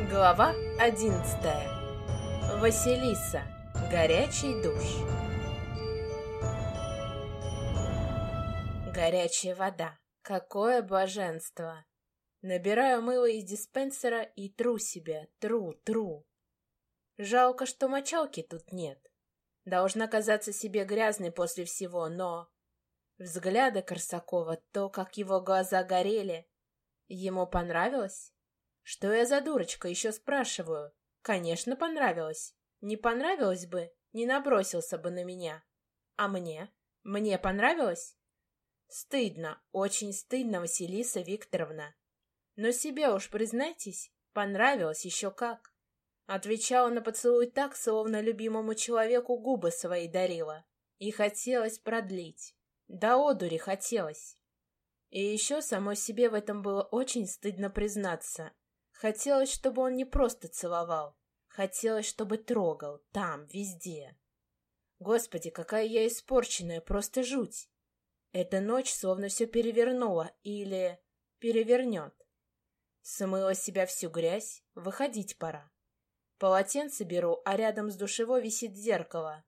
Глава 11. Василиса. Горячий душ. Горячая вода. Какое блаженство! Набираю мыло из диспенсера и тру себя, тру. Жалко, что мочалки тут нет. Должна казаться себе грязной после всего, но... Взгляда Корсакова, то, как его глаза горели. Ему понравилось? Что я за дурочка, еще спрашиваю. Конечно, понравилось. Не понравилось бы, не набросился бы на меня. А мне? Мне понравилось? Стыдно, очень стыдно, Василиса Викторовна. Но себе уж признайтесь, понравилось еще как. Отвечала на поцелуй так, словно любимому человеку губы свои дарила. И хотелось продлить. До одури хотелось. И еще самой себе в этом было очень стыдно признаться. Хотелось, чтобы он не просто целовал. Хотелось, чтобы трогал. Там, везде. Господи, какая я испорченная, просто жуть. Эта ночь словно все перевернула или перевернет. Смыла с себя всю грязь, выходить пора. Полотенце беру, а рядом с душевой висит зеркало.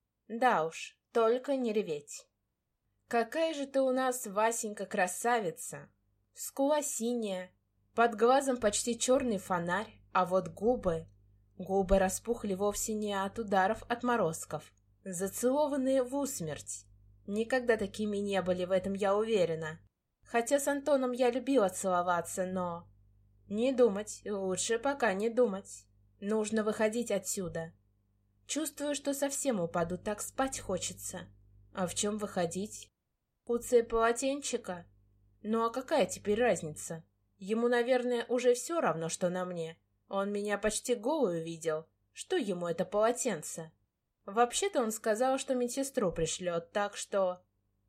Да уж, только не реветь. Какая же ты у нас, Васенька, красавица! Скула синяя, под глазом почти черный фонарь, а вот губы... Губы распухли вовсе не от ударов отморозков, зацелованные в усмерть. Никогда такими не были, в этом я уверена. Хотя с Антоном я любила целоваться, но... Не думать, лучше пока не думать. Нужно выходить отсюда. Чувствую, что совсем упаду, так спать хочется. А в чем выходить? Куцая полотенчика? Ну а какая теперь разница? Ему, наверное, уже все равно, что на мне. Он меня почти голую видел. Что ему это полотенце? Вообще-то он сказал, что медсестру пришлет, так что...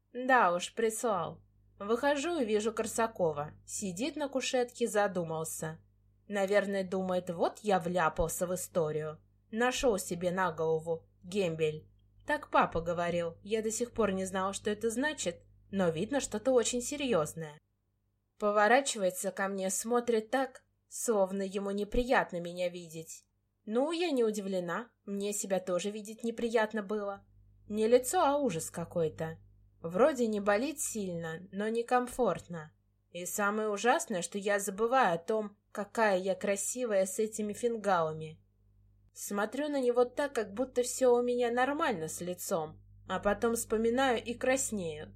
Да уж, прислал. Выхожу и вижу Корсакова. Сидит на кушетке, задумался. Наверное, думает, вот я вляпался в историю. Нашел себе на голову гембель. Так папа говорил. Я до сих пор не знала, что это значит, но видно что-то очень серьезное. Поворачивается ко мне, смотрит так, словно ему неприятно меня видеть. Ну, я не удивлена, мне себя тоже видеть неприятно было. Не лицо, а ужас какой-то. Вроде не болит сильно, но некомфортно. И самое ужасное, что я забываю о том, какая я красивая с этими фингалами. Смотрю на него так, как будто все у меня нормально с лицом, а потом вспоминаю и краснею.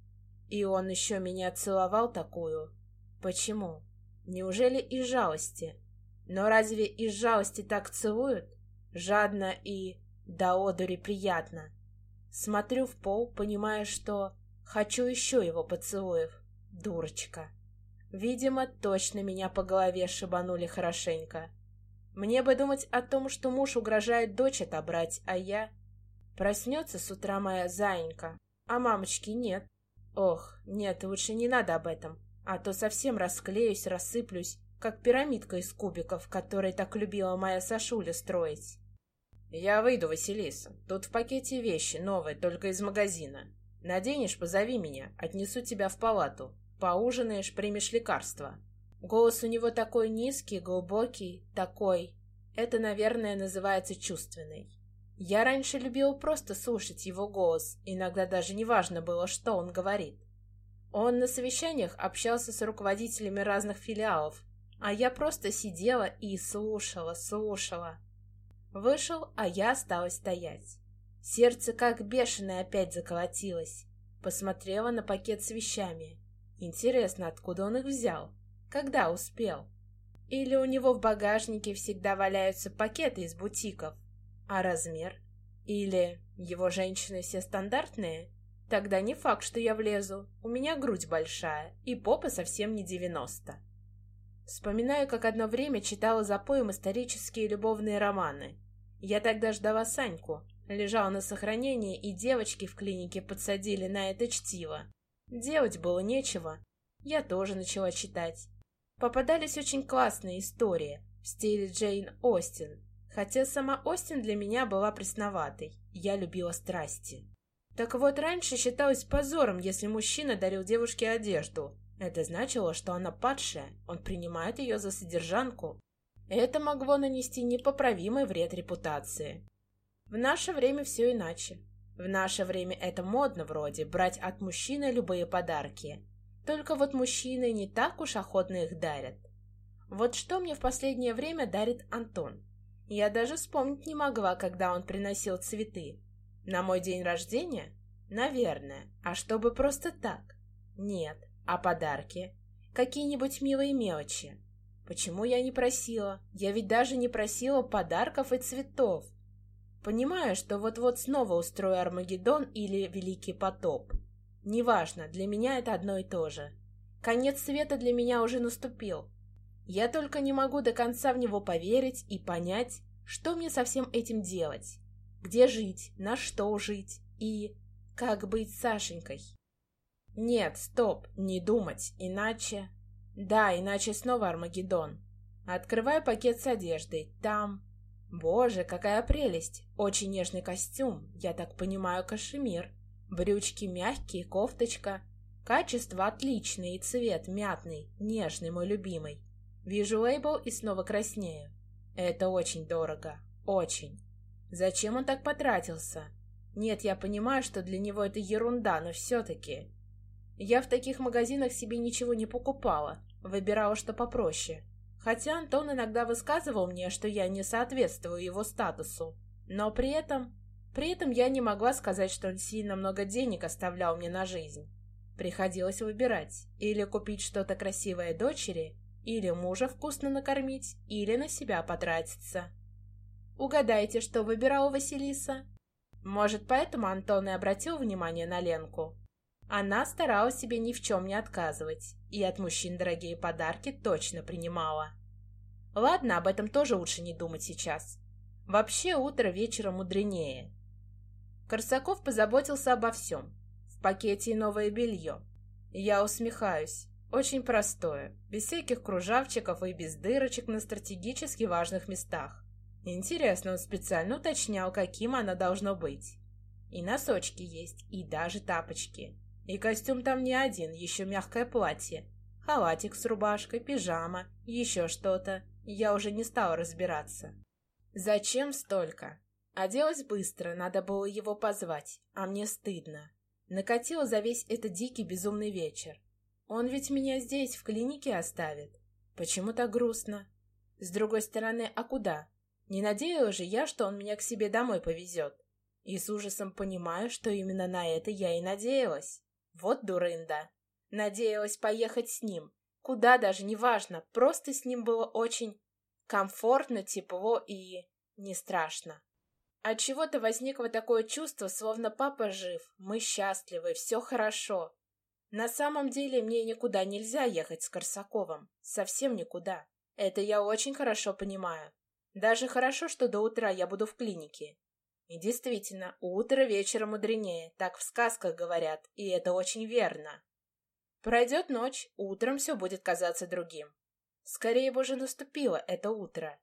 И он еще меня целовал такую. Почему? Неужели из жалости? Но разве из жалости так целуют? Жадно и до одури приятно. Смотрю в пол, понимая, что хочу еще его поцелуев. Дурочка. Видимо, точно меня по голове шибанули хорошенько. Мне бы думать о том, что муж угрожает дочь отобрать, а я... Проснется с утра моя заинька, а мамочки нет. Ох, нет, лучше не надо об этом, а то совсем расклеюсь, рассыплюсь, как пирамидка из кубиков, которой так любила моя Сашуля строить. Я выйду, Василиса. Тут в пакете вещи новые, только из магазина. Наденешь, позови меня, отнесу тебя в палату. Поужинаешь, примешь лекарства. Голос у него такой низкий, глубокий, такой... Это, наверное, называется чувственный. Я раньше любила просто слушать его голос, иногда даже не важно было, что он говорит. Он на совещаниях общался с руководителями разных филиалов, а я просто сидела и слушала. Вышел, а я осталась стоять. Сердце как бешеное опять заколотилось. Посмотрела на пакет с вещами. Интересно, откуда он их взял? Когда успел? Или у него в багажнике всегда валяются пакеты из бутиков? А размер? Или его женщины все стандартные? Тогда не факт, что я влезу. У меня грудь большая, и попа совсем не 90. Вспоминаю, как одно время читала запоем исторические любовные романы. Я тогда ждала Саньку. Лежала на сохранении, и девочки в клинике подсадили на это чтиво. Делать было нечего. Я тоже начала читать. Попадались очень классные истории в стиле Джейн Остин. Хотя сама Остин для меня была пресноватой. Я любила страсти. Так вот, раньше считалось позором, если мужчина дарил девушке одежду. Это значило, что она падшая, он принимает ее за содержанку. Это могло нанести непоправимый вред репутации. В наше время все иначе. В наше время это модно вроде брать от мужчины любые подарки. Только вот мужчины не так уж охотно их дарят. Вот что мне в последнее время дарит Антон. Я даже вспомнить не могла, когда он приносил цветы. На мой день рождения? Наверное. А чтобы просто так? Нет. А подарки? Какие-нибудь милые мелочи? Почему я не просила? Я ведь даже не просила подарков и цветов. Понимаю, что вот-вот снова устрою Армагеддон или Великий потоп. Неважно, для меня это одно и то же. Конец света для меня уже наступил. Я только не могу до конца в него поверить и понять, что мне со всем этим делать. Где жить, на что жить и как быть с Сашенькой. Нет, стоп, не думать, иначе... Да, иначе снова Армагеддон. Открываю пакет с одеждой. Там... Боже, какая прелесть! Очень нежный костюм, я так понимаю, кашемир. Брючки мягкие, кофточка. Качество отличное и цвет мятный, нежный, мой любимый. Вижу лейбл и снова краснею. Это очень дорого. Очень. Зачем он так потратился? Нет, я понимаю, что для него это ерунда, но все-таки... Я в таких магазинах себе ничего не покупала, выбирала что попроще. Хотя Антон иногда высказывал мне, что я не соответствую его статусу. Но при этом я не могла сказать, что он сильно много денег оставлял мне на жизнь. Приходилось выбирать, или купить что-то красивое дочери, или мужа вкусно накормить, или на себя потратиться. Угадайте, что выбирала Василиса? Может, поэтому Антон и обратил внимание на Ленку? Она старалась себе ни в чем не отказывать, и от мужчин дорогие подарки точно принимала. Ладно, об этом тоже лучше не думать сейчас. Вообще, утро вечера мудренее. Корсаков позаботился обо всем. В пакете и новое белье. Я усмехаюсь. Очень простое, без всяких кружавчиков и без дырочек на стратегически важных местах. Интересно, он специально уточнял, каким оно должно быть. И носочки есть, и даже тапочки. И костюм там не один, еще мягкое платье. Халатик с рубашкой, пижама, еще что-то. Я уже не стала разбираться. Зачем столько? Оделась быстро, надо было его позвать, а мне стыдно. Накатило за весь этот дикий безумный вечер. Он ведь меня здесь, в клинике, оставит. Почему так грустно? С другой стороны, а куда? Не надеялась же я, что он меня к себе домой повезет. И с ужасом понимаю, что именно на это я и надеялась. Вот дурында. Надеялась поехать с ним. Куда даже, неважно, просто с ним было очень комфортно, тепло и не страшно. Отчего-то возникло такое чувство, словно папа жив, мы счастливы, все хорошо. На самом деле мне никуда нельзя ехать с Корсаковым. Совсем никуда. Это я очень хорошо понимаю. Даже хорошо, что до утра я буду в клинике. И действительно, утро вечера мудренее, так в сказках говорят, и это очень верно. Пройдет ночь, утром все будет казаться другим. Скорее бы уже наступило это утро.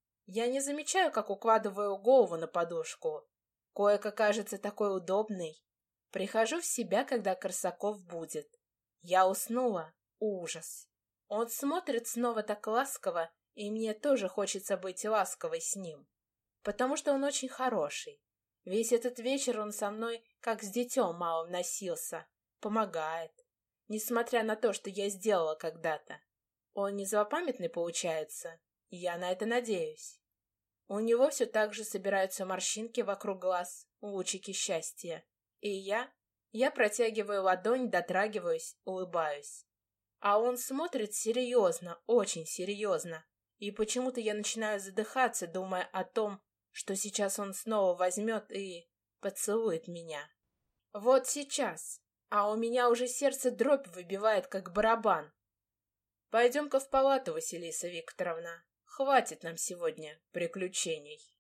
Я не замечаю, как укладываю голову на подушку. Койка кажется такой удобной. Прихожу в себя, когда Корсаков будет. Я уснула. Ужас. Он смотрит снова так ласково, и мне тоже хочется быть ласковой с ним. Потому что он очень хороший. Весь этот вечер он со мной, как с детем малым, носился. Помогает. Несмотря на то, что я сделала когда-то. Он не злопамятный получается. Я на это надеюсь. У него все так же собираются морщинки вокруг глаз, лучики счастья. И я протягиваю ладонь, дотрагиваюсь, улыбаюсь. А он смотрит серьезно, очень серьезно. И почему-то я начинаю задыхаться, думая о том, что сейчас он снова возьмет и поцелует меня. Вот сейчас. А у меня уже сердце дробь выбивает, как барабан. Пойдем-ка в палату, Василиса Викторовна. Хватит нам сегодня приключений.